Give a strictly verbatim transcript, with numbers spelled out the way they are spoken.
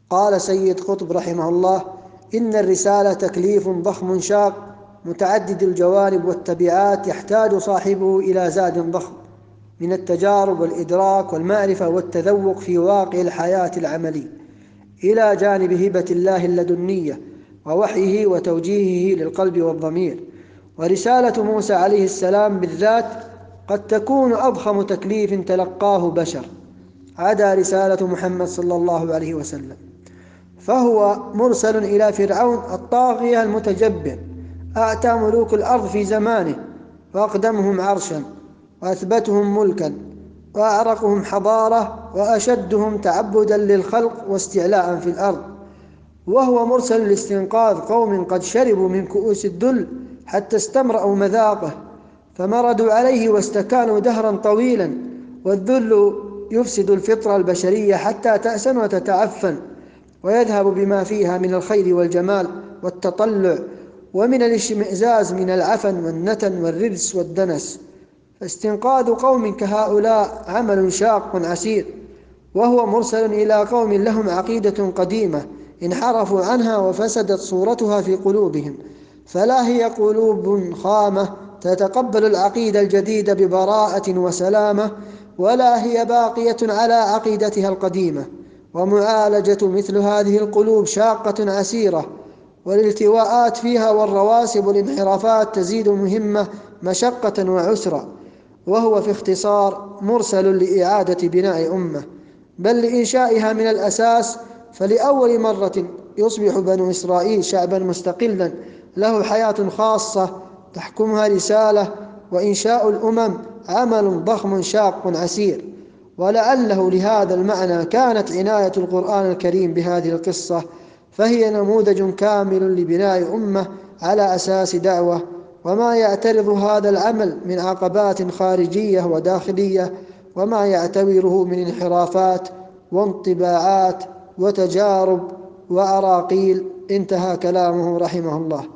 قال سيد قطب رحمه الله: إن الرسالة تكليف ضخم شاق متعدد الجوانب والتبعات، يحتاج صاحبه إلى زاد ضخم من التجارب والإدراك والمعرفة والتذوق في واقع الحياة العملي، إلى جانب هبة الله اللدنية ووحيه وتوجيهه للقلب والضمير. ورسالة موسى عليه السلام بالذات قد تكون أضخم تكليف تلقاه بشر، عدا رسالة محمد صلى الله عليه وسلم، فهو مرسل إلى فرعون الطاغية المتجبر، أعتى ملوك الأرض في زمانه، وأقدمهم عرشا، وأثبتهم ملكا، وأعرقهم حضارة، وأشدهم تعبدا للخلق واستعلاء في الأرض. وهو مرسل لاستنقاذ قوم قد شربوا من كؤوس الذل حتى استمرأوا مذاقه، فمردوا عليه واستكانوا دهرا طويلا، والذل يفسد الفطرة البشرية حتى تأسن وتتعفن، ويذهب بما فيها من الخير والجمال والتطلع، ومن الاشمئزاز من العفن والنتن والرجس والدنس. فاستنقاذ قوم كهؤلاء عمل شاق عسير. وهو مرسل إلى قوم لهم عقيدة قديمة انحرفوا عنها وفسدت صورتها في قلوبهم، فلا هي قلوب خامة تتقبل العقيدة الجديدة ببراءة وسلامة، ولا هي باقية على عقيدتها القديمة. ومعالجة مثل هذه القلوب شاقة عسيرة، والالتواءات فيها والرواسب والانحرافات تزيد مهمة مشقة وعسرا. وهو في اختصار مرسل لإعادة بناء أمة، بل لإنشائها من الأساس. فلأول مرة يصبح بنو إسرائيل شعبا مستقلا له حياة خاصة تحكمها رسالة، وإنشاء الأمم عمل ضخم شاق عسير. ولعله لهذا المعنى كانت عناية القرآن الكريم بهذه القصة، فهي نموذج كامل لبناء أمة على أساس دعوة. وما يعترض هذا العمل من عقبات خارجية وداخلية، وما يعتبره من انحرافات وانطباعات وتجارب وأراقيل. انتهى كلامه رحمه الله.